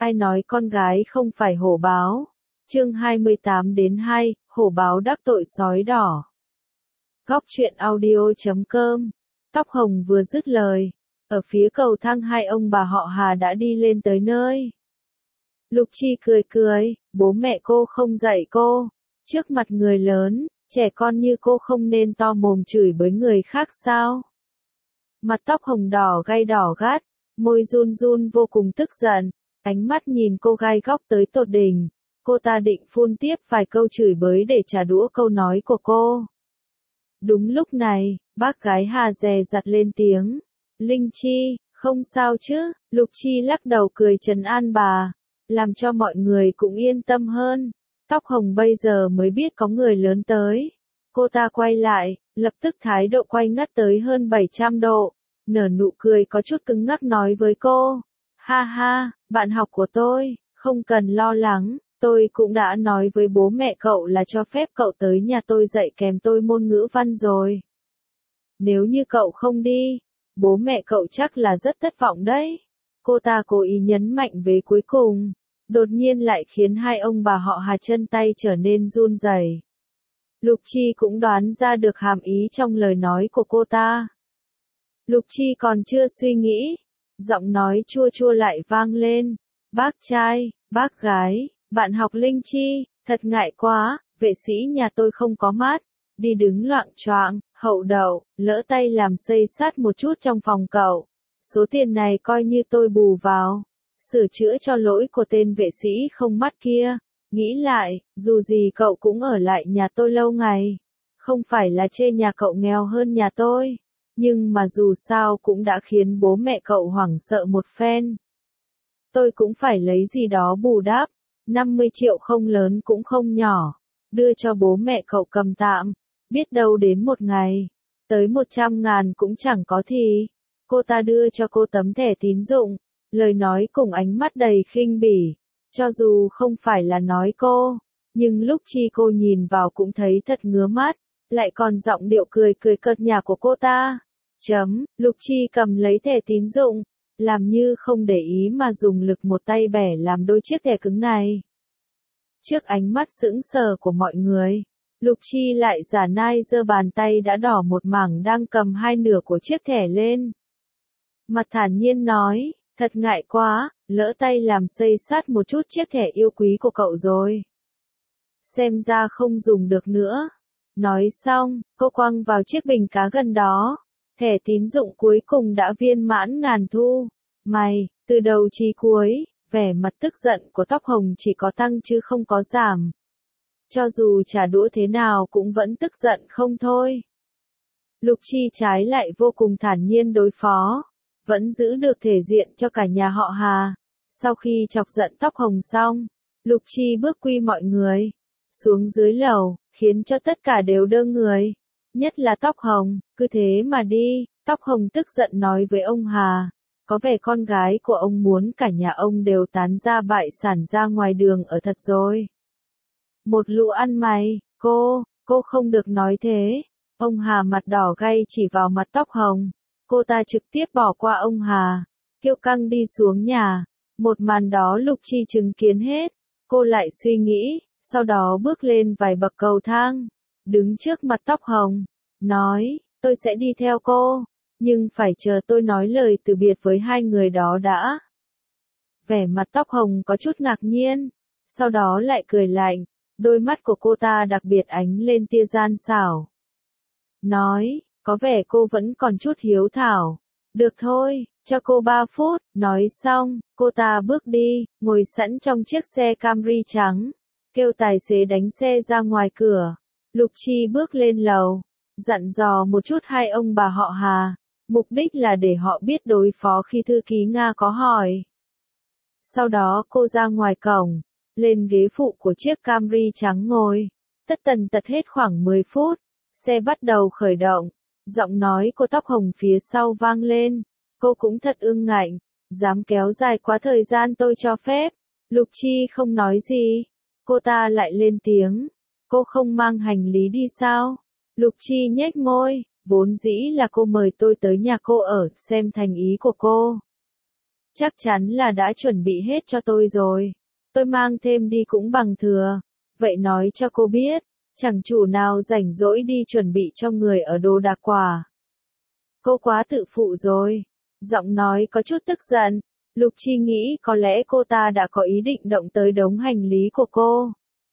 Ai nói con gái không phải hổ báo? Chương 28-2, hổ báo đắc tội sói đỏ. Góc truyện audio.com. Tóc hồng vừa dứt lời, ở phía cầu thang hai ông bà họ Hà đã đi lên tới nơi. Lục Chi cười cười, bố mẹ cô không dạy cô, trước mặt người lớn, trẻ con như cô không nên to mồm chửi bới người khác sao? Mặt tóc hồng đỏ gay đỏ gắt, môi run run vô cùng tức giận, ánh mắt nhìn cô gai góc tới tột đỉnh. Cô ta định phun tiếp vài câu chửi bới để trả đũa câu nói của cô. Đúng lúc này, bác gái Hà dè dặt lên tiếng. Linh Chi, không sao chứ? Lục Chi lắc đầu cười trấn an bà, làm cho mọi người cũng yên tâm hơn. Tóc hồng bây giờ mới biết có người lớn tới. Cô ta quay lại, lập tức thái độ quay ngắt tới hơn 700 độ, nở nụ cười có chút cứng ngắc nói với cô. Ha ha, bạn học của tôi, không cần lo lắng. Tôi cũng đã nói với bố mẹ cậu là cho phép cậu tới nhà tôi dạy kèm tôi môn ngữ văn rồi. Nếu như cậu không đi, bố mẹ cậu chắc là rất thất vọng đấy. Cô ta cố ý nhấn mạnh vế cuối cùng, đột nhiên lại khiến hai ông bà họ Hà chân tay trở nên run rẩy. Lục Chi cũng đoán ra được hàm ý trong lời nói của cô ta. Lục Chi còn chưa suy nghĩ, giọng nói chua chua lại vang lên. Bác trai, bác gái. Bạn học Linh Chi, thật ngại quá, vệ sĩ nhà tôi không có mát, đi đứng loạng choạng, hậu đậu, lỡ tay làm xây xát một chút trong phòng cậu. Số tiền này coi như tôi bù vào, sửa chữa cho lỗi của tên vệ sĩ không mắt kia. Nghĩ lại, dù gì cậu cũng ở lại nhà tôi lâu ngày. Không phải là chê nhà cậu nghèo hơn nhà tôi, nhưng mà dù sao cũng đã khiến bố mẹ cậu hoảng sợ một phen. Tôi cũng phải lấy gì đó bù đắp. 50 triệu không lớn cũng không nhỏ, đưa cho bố mẹ cậu cầm tạm, biết đâu đến một ngày, tới 100.000 cũng chẳng có thì. Cô ta đưa cho cô tấm thẻ tín dụng, lời nói cùng ánh mắt đầy khinh bỉ, cho dù không phải là nói cô, nhưng lúc cô nhìn vào cũng thấy thật ngứa mắt, lại còn giọng điệu cười cười cợt nhả của cô ta. Lục Chi cầm lấy thẻ tín dụng, làm như không để ý mà dùng lực một tay bẻ làm đôi chiếc thẻ cứng này. Trước ánh mắt sững sờ của mọi người, Lục Chi lại giả nai giơ bàn tay đã đỏ một mảng đang cầm hai nửa của chiếc thẻ lên. Mặt thản nhiên nói, thật ngại quá, lỡ tay làm xây xát một chút chiếc thẻ yêu quý của cậu rồi. Xem ra không dùng được nữa. Nói xong, cô quăng vào chiếc bình cá gần đó. Thẻ tín dụng cuối cùng đã viên mãn ngàn thu. Mày, từ đầu chí cuối, vẻ mặt tức giận của tóc hồng chỉ có tăng chứ không có giảm. Cho dù trả đũa thế nào cũng vẫn tức giận không thôi. Lục Chi trái lại vô cùng thản nhiên đối phó, vẫn giữ được thể diện cho cả nhà họ Hà. Sau khi chọc giận tóc hồng xong, Lục Chi bước quy mọi người xuống dưới lầu, khiến cho tất cả đều đơ người. Nhất là tóc hồng, cứ thế mà đi. Tóc hồng tức giận nói với ông Hà, có vẻ con gái của ông muốn cả nhà ông đều tán ra bại sản ra ngoài đường ở thật rồi. Một lũ ăn mày, cô không được nói thế. Ông Hà mặt đỏ gay chỉ vào mặt tóc hồng. Cô ta trực tiếp bỏ qua ông Hà, kiêu căng đi xuống nhà. Một màn đó Lục Chi chứng kiến hết. Cô lại suy nghĩ, sau đó bước lên vài bậc cầu thang, đứng trước mặt tóc hồng, nói, tôi sẽ đi theo cô, nhưng phải chờ tôi nói lời từ biệt với hai người đó đã. Vẻ mặt tóc hồng có chút ngạc nhiên, sau đó lại cười lạnh, đôi mắt của cô ta đặc biệt ánh lên tia gian xảo. Nói, có vẻ cô vẫn còn chút hiếu thảo. Được thôi, cho cô 3 phút, nói xong, cô ta bước đi, ngồi sẵn trong chiếc xe Camry trắng, kêu tài xế đánh xe ra ngoài cửa. Lục Chi bước lên lầu, dặn dò một chút hai ông bà họ Hà, mục đích là để họ biết đối phó khi thư ký Nga có hỏi. Sau đó cô ra ngoài cổng, lên ghế phụ của chiếc Camry trắng ngồi, tất tần tật hết khoảng 10 phút, xe bắt đầu khởi động, giọng nói của tóc hồng phía sau vang lên, cô cũng thật ương ngạnh, dám kéo dài quá thời gian tôi cho phép. Lục Chi không nói gì, cô ta lại lên tiếng, cô không mang hành lý đi sao? Lục Chi nhếch môi, vốn dĩ là cô mời tôi tới nhà cô ở, xem thành ý của cô. Chắc chắn là đã chuẩn bị hết cho tôi rồi. Tôi mang thêm đi cũng bằng thừa. Vậy nói cho cô biết, chẳng chủ nào rảnh rỗi đi chuẩn bị cho người ở đồ đạc quà. Cô quá tự phụ rồi. Giọng nói có chút tức giận. Lục Chi nghĩ có lẽ cô ta đã có ý định động tới đống hành lý của cô.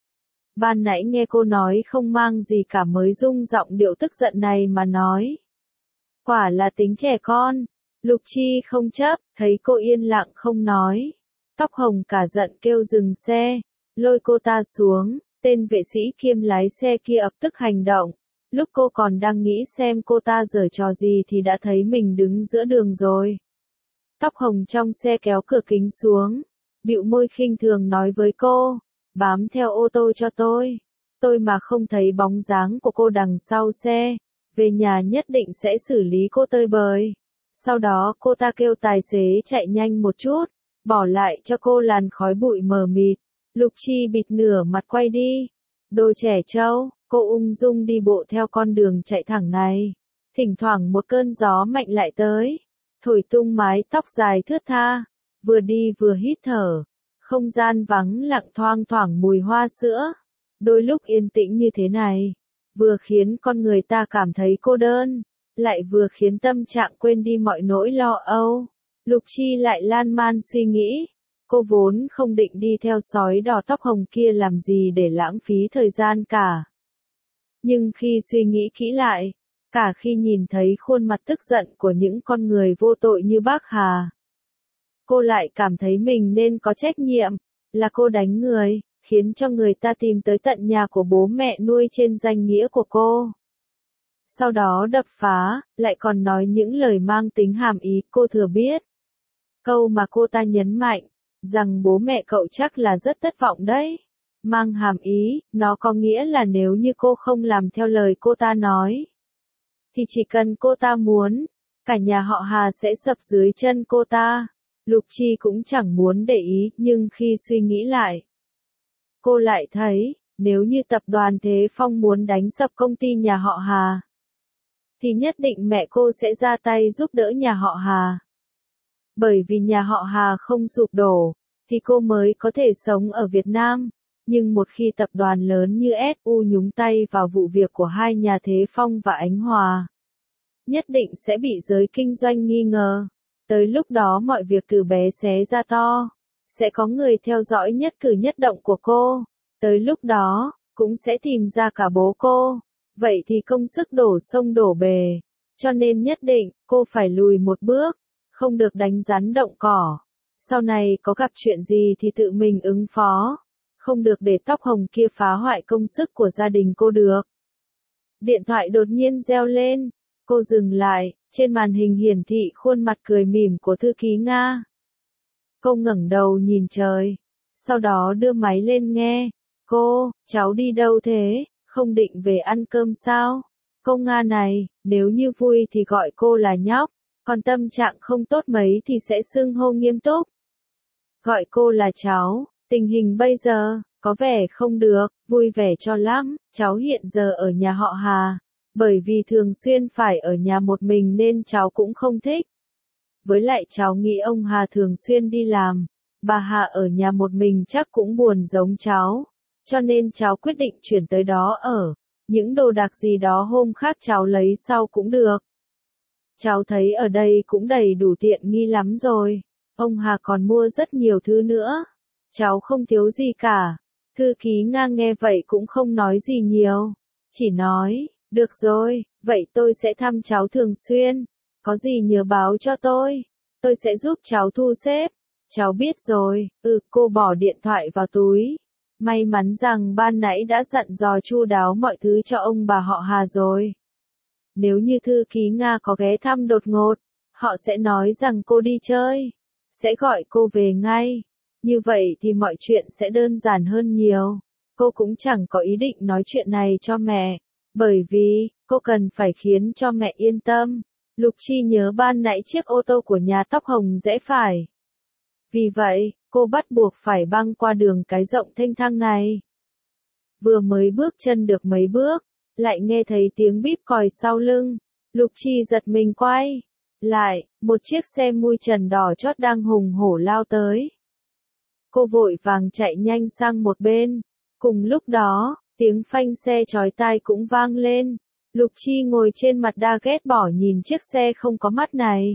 Ban nãy nghe cô nói không mang gì cả mới rung giọng điệu tức giận này mà nói. Quả là tính trẻ con. Lục Chi không chấp, thấy cô yên lặng không nói. Tóc hồng cả giận kêu dừng xe, lôi cô ta xuống, tên vệ sĩ kiêm lái xe kia ập tức hành động. Lúc cô còn đang nghĩ xem cô ta giở trò gì thì đã thấy mình đứng giữa đường rồi. Tóc hồng trong xe kéo cửa kính xuống, bĩu môi khinh thường nói với cô, bám theo ô tô cho tôi. Tôi mà không thấy bóng dáng của cô đằng sau xe, về nhà nhất định sẽ xử lý cô tơi bời. Sau đó cô ta kêu tài xế chạy nhanh một chút, bỏ lại cho cô làn khói bụi mờ mịt. Lục Chi bịt nửa mặt quay đi. Đồ trẻ trâu, cô ung dung đi bộ theo con đường chạy thẳng này. Thỉnh thoảng một cơn gió mạnh lại tới, thổi tung mái tóc dài thướt tha, vừa đi vừa hít thở. Không gian vắng lặng thoang thoảng mùi hoa sữa. Đôi lúc yên tĩnh như thế này, vừa khiến con người ta cảm thấy cô đơn, lại vừa khiến tâm trạng quên đi mọi nỗi lo âu. Lục Chi lại lan man suy nghĩ. Cô vốn không định đi theo sói đỏ tóc hồng kia làm gì để lãng phí thời gian cả. Nhưng khi suy nghĩ kỹ lại, cả khi nhìn thấy khuôn mặt tức giận của những con người vô tội như bác Hà, cô lại cảm thấy mình nên có trách nhiệm, là cô đánh người, khiến cho người ta tìm tới tận nhà của bố mẹ nuôi trên danh nghĩa của cô. Sau đó đập phá, lại còn nói những lời mang tính hàm ý, cô thừa biết. Câu mà cô ta nhấn mạnh, rằng bố mẹ cậu chắc là rất thất vọng đấy. Mang hàm ý, nó có nghĩa là nếu như cô không làm theo lời cô ta nói, thì chỉ cần cô ta muốn, cả nhà họ Hà sẽ sập dưới chân cô ta. Lục Chi cũng chẳng muốn để ý, nhưng khi suy nghĩ lại, cô lại thấy, nếu như tập đoàn Thế Phong muốn đánh sập công ty nhà họ Hà, thì nhất định mẹ cô sẽ ra tay giúp đỡ nhà họ Hà. Bởi vì nhà họ Hà không sụp đổ, thì cô mới có thể sống ở Việt Nam. Nhưng một khi tập đoàn lớn như SU nhúng tay vào vụ việc của hai nhà Thế Phong và Ánh Hòa, nhất định sẽ bị giới kinh doanh nghi ngờ. Tới lúc đó mọi việc từ bé xé ra to, sẽ có người theo dõi nhất cử nhất động của cô. Tới lúc đó, cũng sẽ tìm ra cả bố cô. Vậy thì công sức đổ sông đổ bề. Cho nên nhất định, cô phải lùi một bước, không được đánh rắn động cỏ. Sau này có gặp chuyện gì thì tự mình ứng phó. Không được để tóc hồng kia phá hoại công sức của gia đình cô được. Điện thoại đột nhiên reo lên. Cô dừng lại, trên màn hình hiển thị khuôn mặt cười mỉm của thư ký Nga. Cô ngẩng đầu nhìn trời, sau đó đưa máy lên nghe. Cô, cháu đi đâu thế, không định về ăn cơm sao? Cô Nga này, nếu như vui thì gọi cô là nhóc, còn tâm trạng không tốt mấy thì sẽ xưng hô nghiêm túc. Gọi cô là cháu, tình hình bây giờ, có vẻ không được, vui vẻ cho lắm, cháu hiện giờ ở nhà họ Hà. Bởi vì thường xuyên phải ở nhà một mình nên cháu cũng không thích. Với lại cháu nghĩ ông Hà thường xuyên đi làm, bà Hà ở nhà một mình chắc cũng buồn giống cháu. Cho nên cháu quyết định chuyển tới đó ở. Những đồ đạc gì đó hôm khác cháu lấy sau cũng được. Cháu thấy ở đây cũng đầy đủ tiện nghi lắm rồi. Ông Hà còn mua rất nhiều thứ nữa. Cháu không thiếu gì cả. Thư ký Nga nghe vậy cũng không nói gì nhiều. Chỉ nói, được rồi, vậy tôi sẽ thăm cháu thường xuyên. Có gì nhớ báo cho tôi sẽ giúp cháu thu xếp. Cháu biết rồi, cô bỏ điện thoại vào túi. May mắn rằng ban nãy đã dặn dò chu đáo mọi thứ cho ông bà họ Hà rồi. Nếu như thư ký Nga có ghé thăm đột ngột, họ sẽ nói rằng cô đi chơi, sẽ gọi cô về ngay. Như vậy thì mọi chuyện sẽ đơn giản hơn nhiều. Cô cũng chẳng có ý định nói chuyện này cho mẹ, bởi vì, cô cần phải khiến cho mẹ yên tâm. Lục Chi nhớ ban nãy chiếc ô tô của nhà tóc hồng rẽ phải. Vì vậy, cô bắt buộc phải băng qua đường cái rộng thênh thang này. Vừa mới bước chân được mấy bước, lại nghe thấy tiếng bíp còi sau lưng. Lục Chi giật mình quay. Lại, một chiếc xe mui trần đỏ chót đang hùng hổ lao tới. Cô vội vàng chạy nhanh sang một bên. Cùng lúc đó, tiếng phanh xe chói tai cũng vang lên. Lục Chi ngồi trên mặt đa ghét bỏ nhìn chiếc xe không có mắt này.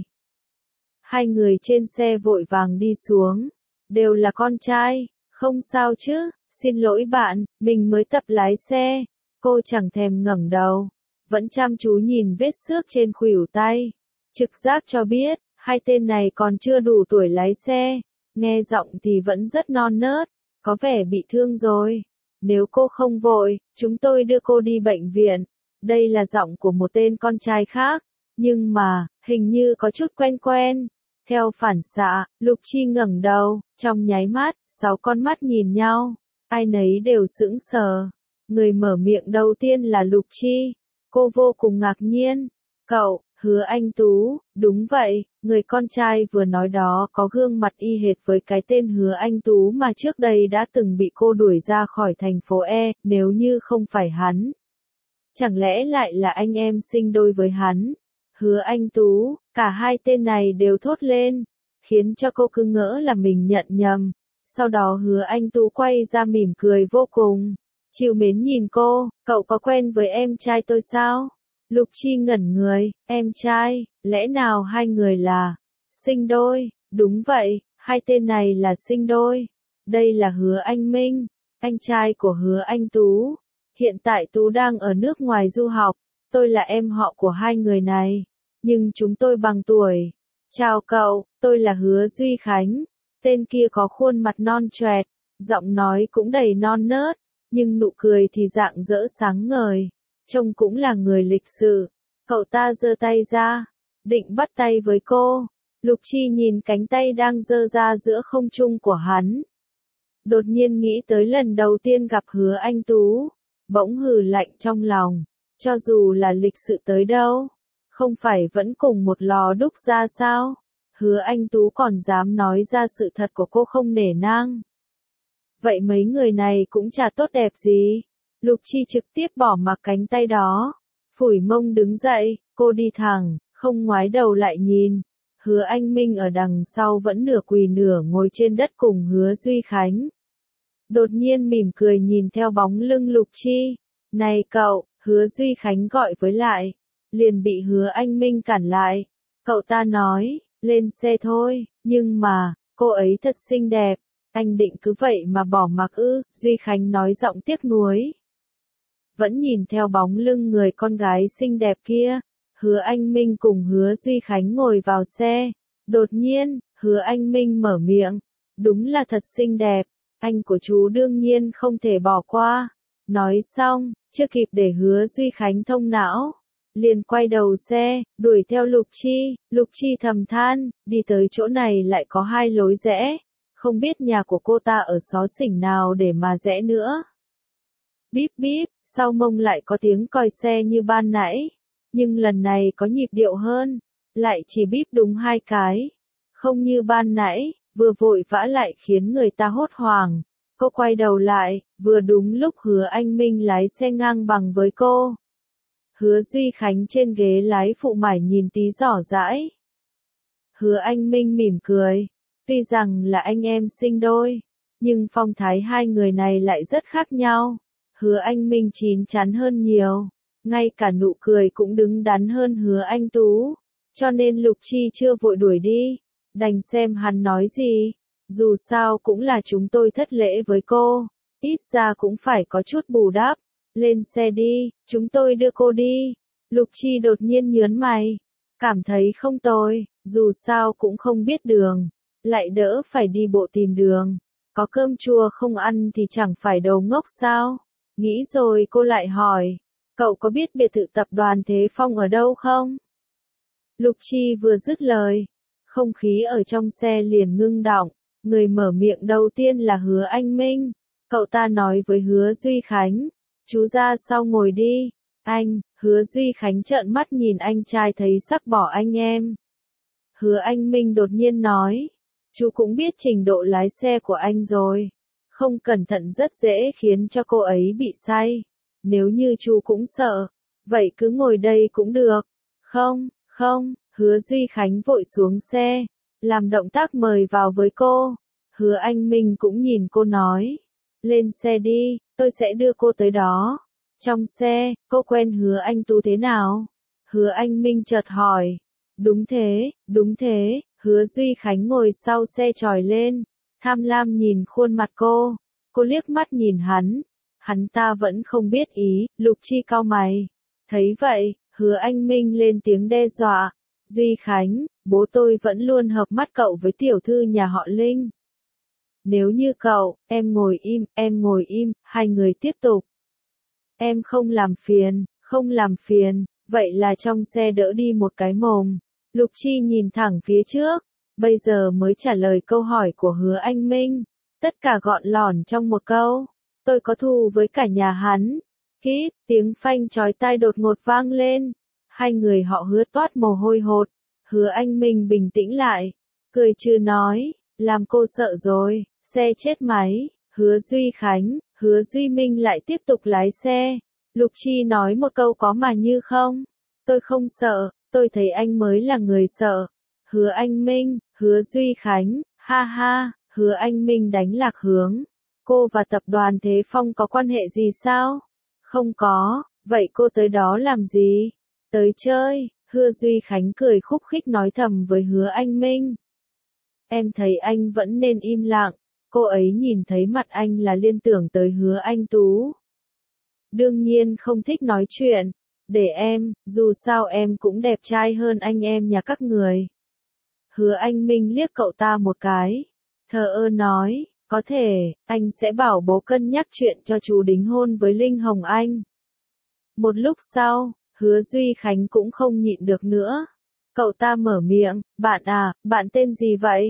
Hai người trên xe vội vàng đi xuống. Đều là con trai, không sao chứ, xin lỗi bạn, mình mới tập lái xe. Cô chẳng thèm ngẩng đầu, vẫn chăm chú nhìn vết xước trên khuỷu tay. Trực giác cho biết, hai tên này còn chưa đủ tuổi lái xe. Nghe giọng thì vẫn rất non nớt, có vẻ bị thương rồi. Nếu cô không vội, chúng tôi đưa cô đi bệnh viện. Đây là giọng của một tên con trai khác, nhưng mà, hình như có chút quen quen. Theo phản xạ, Lục Chi ngẩng đầu, trong nháy mắt, 6 con mắt nhìn nhau. Ai nấy đều sững sờ. Người mở miệng đầu tiên là Lục Chi. Cô vô cùng ngạc nhiên. Cậu, Hứa Anh Tú, đúng vậy, người con trai vừa nói đó có gương mặt y hệt với cái tên Hứa Anh Tú mà trước đây đã từng bị cô đuổi ra khỏi thành phố E, nếu như không phải hắn. Chẳng lẽ lại là anh em sinh đôi với hắn? Hứa Anh Tú, cả hai tên này đều thốt lên, khiến cho cô cứ ngỡ là mình nhận nhầm. Sau đó Hứa Anh Tú quay ra mỉm cười vô cùng, trìu mến nhìn cô, cậu có quen với em trai tôi sao? Lục Chi ngẩn người, em trai, lẽ nào hai người là sinh đôi? Đúng vậy, hai tên này là sinh đôi. Đây là Hứa Anh Minh, anh trai của Hứa Anh Tú. Hiện tại Tú đang ở nước ngoài du học, tôi là em họ của hai người này, nhưng chúng tôi bằng tuổi. Chào cậu, tôi là Hứa Duy Khánh. Tên kia có khuôn mặt non choẹt, giọng nói cũng đầy non nớt, nhưng nụ cười thì rạng rỡ sáng ngời, trông cũng là người lịch sự. Cậu ta giơ tay ra, định bắt tay với cô. Lục Chi nhìn cánh tay đang giơ ra giữa không trung của hắn. Đột nhiên nghĩ tới lần đầu tiên gặp Hứa Anh Tú, bỗng hừ lạnh trong lòng, cho dù là lịch sự tới đâu, không phải vẫn cùng một lò đúc ra sao? Hứa Anh Tú còn dám nói ra sự thật của cô không nể nang. Vậy mấy người này cũng chả tốt đẹp gì. Lục Chi trực tiếp bỏ mặc cánh tay đó, phủi mông đứng dậy, cô đi thẳng, không ngoái đầu lại nhìn. Hứa Anh Minh ở đằng sau vẫn nửa quỳ nửa ngồi trên đất cùng Hứa Duy Khánh. Đột nhiên mỉm cười nhìn theo bóng lưng Lục Chi. Này cậu, Hứa Duy Khánh gọi với lại, liền bị Hứa Anh Minh cản lại. Cậu ta nói, lên xe thôi, nhưng mà, cô ấy thật xinh đẹp, anh định cứ vậy mà bỏ mặc ư? Duy Khánh nói giọng tiếc nuối. Vẫn nhìn theo bóng lưng người con gái xinh đẹp kia, Hứa Anh Minh cùng Hứa Duy Khánh ngồi vào xe. Đột nhiên, Hứa Anh Minh mở miệng, đúng là thật xinh đẹp, anh của chú đương nhiên không thể bỏ qua. Nói xong, chưa kịp để Hứa Duy Khánh thông não, liền quay đầu xe, đuổi theo Lục Chi. Lục Chi thầm than, đi tới chỗ này lại có hai lối rẽ, không biết nhà của cô ta ở xó xỉnh nào để mà rẽ nữa. Bíp bíp, sau mông lại có tiếng còi xe như ban nãy, nhưng lần này có nhịp điệu hơn, lại chỉ bíp đúng 2 cái, không như ban nãy, vừa vội vã lại khiến người ta hốt hoảng. Cô quay đầu lại, vừa đúng lúc Hứa Anh Minh lái xe ngang bằng với cô. Hứa Duy Khánh trên ghế lái phụ mải nhìn tí giỏ dãi. Hứa Anh Minh mỉm cười, tuy rằng là anh em sinh đôi, nhưng phong thái hai người này lại rất khác nhau. Hứa Anh Minh chín chắn hơn nhiều, ngay cả nụ cười cũng đứng đắn hơn Hứa Anh Tú, cho nên Lục Chi chưa vội đuổi đi, đành xem hắn nói gì. Dù sao cũng là chúng tôi thất lễ với cô, ít ra cũng phải có chút bù đắp. Lên xe đi, chúng tôi đưa cô đi. Lục Chi đột nhiên nhớn mày, cảm thấy không tồi, dù sao cũng không biết đường, lại đỡ phải đi bộ tìm đường. Có cơm chua không ăn thì chẳng phải đầu ngốc sao? Nghĩ rồi cô lại hỏi, cậu có biết biệt thự tập đoàn Thế Phong ở đâu không? Lục Chi vừa dứt lời, không khí ở trong xe liền ngưng đọng. Người mở miệng đầu tiên là Hứa Anh Minh. Cậu ta nói với Hứa Duy Khánh, chú ra sau ngồi đi. Anh, Hứa Duy Khánh trợn mắt nhìn anh trai thấy sắc bỏ anh em. Hứa Anh Minh đột nhiên nói, chú cũng biết trình độ lái xe của anh rồi. Không cẩn thận rất dễ khiến cho cô ấy bị say. Nếu như chú cũng sợ, vậy cứ ngồi đây cũng được. Không, Hứa Duy Khánh vội xuống xe, làm động tác mời vào với cô. Hứa Anh Minh cũng nhìn cô nói, lên xe đi, tôi sẽ đưa cô tới đó. Trong xe, cô quen Hứa Anh Tú thế nào? Hứa Anh Minh chợt hỏi. Đúng thế, Hứa Duy Khánh ngồi sau xe tròi lên, tham lam nhìn khuôn mặt cô. Cô liếc mắt nhìn hắn ta vẫn không biết ý, Lục Chi cau mày. Thấy vậy, Hứa Anh Minh lên tiếng đe dọa. Duy Khánh, bố tôi vẫn luôn hợp mắt cậu với tiểu thư nhà họ Linh. Nếu như cậu, em ngồi im, hai người tiếp tục. Em không làm phiền, vậy là trong xe đỡ đi một cái mồm. Lục Chi nhìn thẳng phía trước, bây giờ mới trả lời câu hỏi của Hứa Anh Minh. Tất cả gọn lỏn trong một câu, tôi có thù với cả nhà hắn. Kít, tiếng phanh chói tai đột ngột vang lên. Hai người họ Hứa toát mồ hôi hột. Hứa Anh Minh bình tĩnh lại, cười trừ nói, làm cô sợ rồi, xe chết máy. Hứa Duy Minh lại tiếp tục lái xe. Lục Chi nói một câu có mà như không. Tôi không sợ, tôi thấy anh mới là người sợ. Hứa Anh Minh, Hứa Duy Khánh, ha ha, Hứa Anh Minh đánh lạc hướng. Cô và tập đoàn Thế Phong có quan hệ gì sao? Không có, vậy cô tới đó làm gì? Tới chơi. Hứa Duy Khánh cười khúc khích nói thầm với Hứa Anh Minh. Em thấy anh vẫn nên im lặng. Cô ấy nhìn thấy mặt anh là liên tưởng tới Hứa Anh Tú. Đương nhiên không thích nói chuyện. Để em, dù sao em cũng đẹp trai hơn anh em nhà các người. Hứa Anh Minh liếc cậu ta một cái. Thờ ơ nói, có thể, anh sẽ bảo bố cân nhắc chuyện cho chú đính hôn với Linh Hồng Anh. Một lúc sau, Hứa Duy Khánh cũng không nhịn được nữa. Cậu ta mở miệng, bạn tên gì vậy?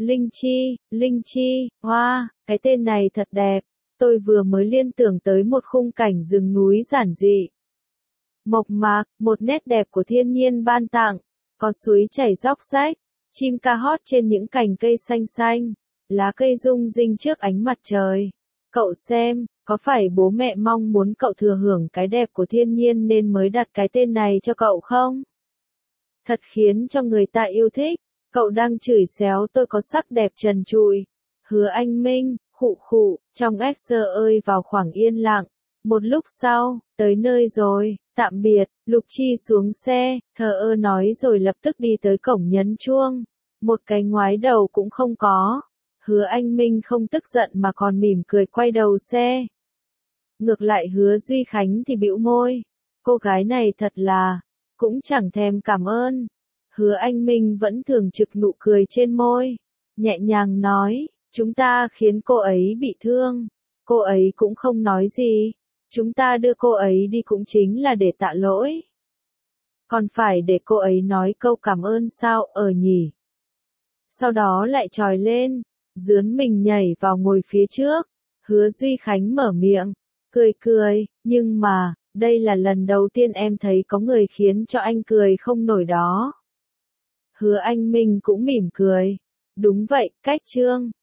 Linh Chi, hoa, cái tên này thật đẹp. Tôi vừa mới liên tưởng tới một khung cảnh rừng núi giản dị. Mộc mạc, một nét đẹp của thiên nhiên ban tặng. Có suối chảy róc rách, chim ca hót trên những cành cây xanh xanh, lá cây rung rinh trước ánh mặt trời. Cậu xem, có phải bố mẹ mong muốn cậu thừa hưởng cái đẹp của thiên nhiên nên mới đặt cái tên này cho cậu không? Thật khiến cho người ta yêu thích. Cậu đang chửi xéo tôi có sắc đẹp trần trụi. Hứa Anh Minh, khụ, trong X ơi vào khoảng yên lặng. Một lúc sau, tới nơi rồi, tạm biệt. Lục Chi xuống xe, thờ ơ nói rồi lập tức đi tới cổng nhấn chuông. Một cái ngoái đầu cũng không có. Hứa Anh Minh không tức giận mà còn mỉm cười quay đầu xe. Ngược lại Hứa Duy Khánh thì bĩu môi. Cô gái này thật là, cũng chẳng thèm cảm ơn. Hứa Anh Minh vẫn thường trực nụ cười trên môi. Nhẹ nhàng nói, chúng ta khiến cô ấy bị thương. Cô ấy cũng không nói gì. Chúng ta đưa cô ấy đi cũng chính là để tạ lỗi. Còn phải để cô ấy nói câu cảm ơn sao nhỉ? Sau đó lại tròi lên, dướn mình nhảy vào ngồi phía trước. Hứa Duy Khánh mở miệng, cười, nhưng mà, đây là lần đầu tiên em thấy có người khiến cho anh cười không nổi đó. Hứa Anh Minh cũng mỉm cười. Đúng vậy, cách trương.